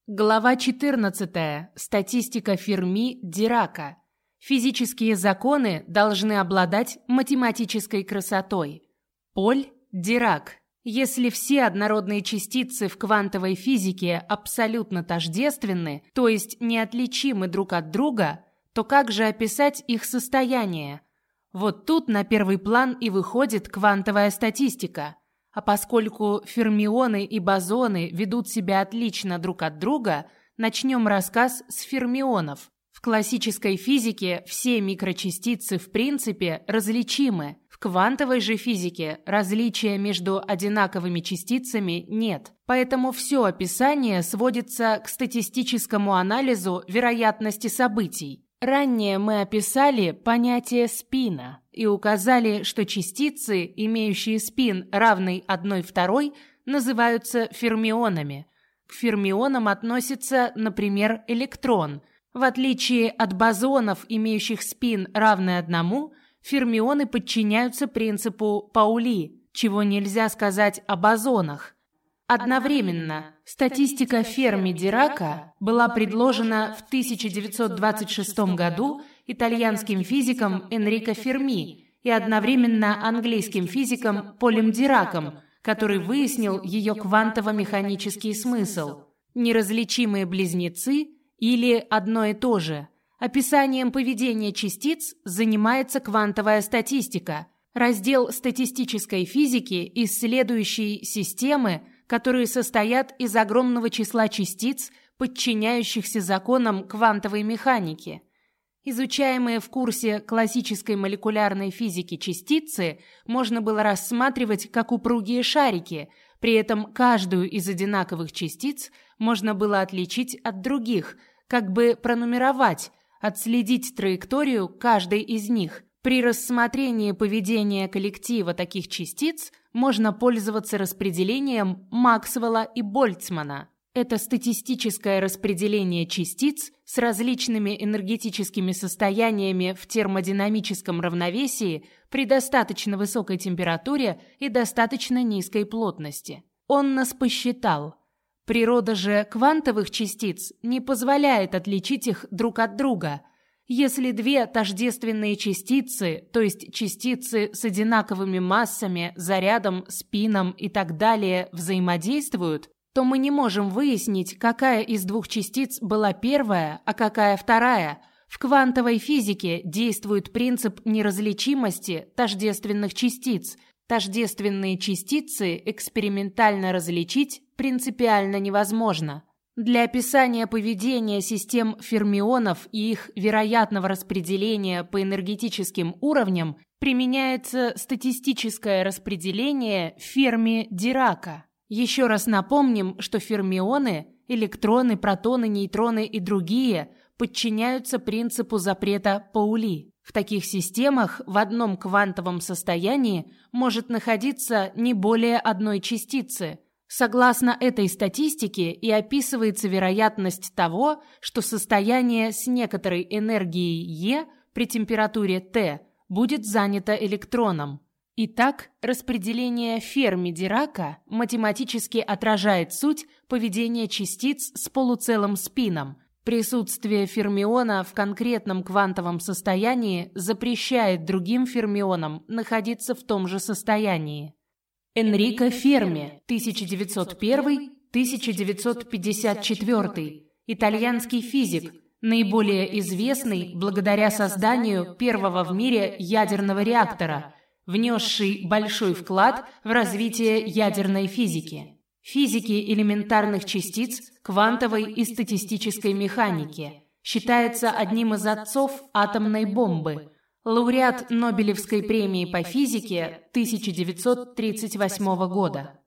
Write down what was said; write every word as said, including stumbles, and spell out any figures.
Глава четырнадцатая. Статистика Ферми-Дирака. Физические законы должны обладать математической красотой. Поль Дирак. Если все однородные частицы в квантовой физике абсолютно тождественны, то есть неотличимы друг от друга, то как же описать их состояние? Вот тут на первый план и выходит квантовая статистика. А поскольку фермионы и бозоны ведут себя отлично друг от друга, начнем рассказ с фермионов. В классической физике все микрочастицы в принципе различимы. В квантовой же физике различия между одинаковыми частицами нет. Поэтому все описание сводится к статистическому анализу вероятности событий. Ранее мы описали понятие спина и указали, что частицы, имеющие спин, равный одной второй, называются фермионами. К фермионам относится, например, электрон. В отличие от бозонов, имеющих спин, равный одному, фермионы подчиняются принципу Паули, чего нельзя сказать о бозонах. Одновременно статистика Ферми-Дирака была предложена в тысяча девятьсот двадцать шестом году итальянским физиком Энрико Ферми и одновременно английским физиком Полем Дираком, который выяснил ее квантово-механический смысл. Неразличимые близнецы или одно и то же. Описанием поведения частиц занимается квантовая статистика, раздел статистической физики, исследующий системы, которые состоят из огромного числа частиц, подчиняющихся законам квантовой механики. Изучаемые в курсе классической молекулярной физики частицы можно было рассматривать как упругие шарики, при этом каждую из одинаковых частиц можно было отличить от других, как бы пронумеровать, отследить траекторию каждой из них. При рассмотрении поведения коллектива таких частиц можно пользоваться распределением Максвелла и Больцмана. Это статистическое распределение частиц с различными энергетическими состояниями в термодинамическом равновесии при достаточно высокой температуре и достаточно низкой плотности. Он нас посчитал. Природа же квантовых частиц не позволяет отличить их друг от друга. Если две тождественные частицы, то есть частицы с одинаковыми массами, зарядом, спином и так далее, взаимодействуют, то мы не можем выяснить, какая из двух частиц была первая, а какая вторая. В квантовой физике действует принцип неразличимости тождественных частиц. Тождественные частицы экспериментально различить принципиально невозможно. Для описания поведения систем фермионов и их вероятного распределения по энергетическим уровням применяется статистическое распределение Ферми-Дирака. Еще раз напомним, что фермионы, электроны, протоны, нейтроны и другие подчиняются принципу запрета Паули. В таких системах в одном квантовом состоянии может находиться не более одной частицы. Согласно этой статистике и описывается вероятность того, что состояние с некоторой энергией Е при температуре Т будет занято электроном. Итак, распределение Ферми-Дирака математически отражает суть поведения частиц с полуцелым спином. Присутствие фермиона в конкретном квантовом состоянии запрещает другим фермионам находиться в том же состоянии. Энрико Ферми, тысяча девятьсот первый — тысяча девятьсот пятьдесят четвёртый, итальянский физик, наиболее известный благодаря созданию первого в мире ядерного реактора, внесший большой вклад в развитие ядерной физики, физики элементарных частиц, квантовой и статистической механики. Считается одним из отцов атомной бомбы. Лауреат Нобелевской премии по физике тысяча девятьсот тридцать восьмого года.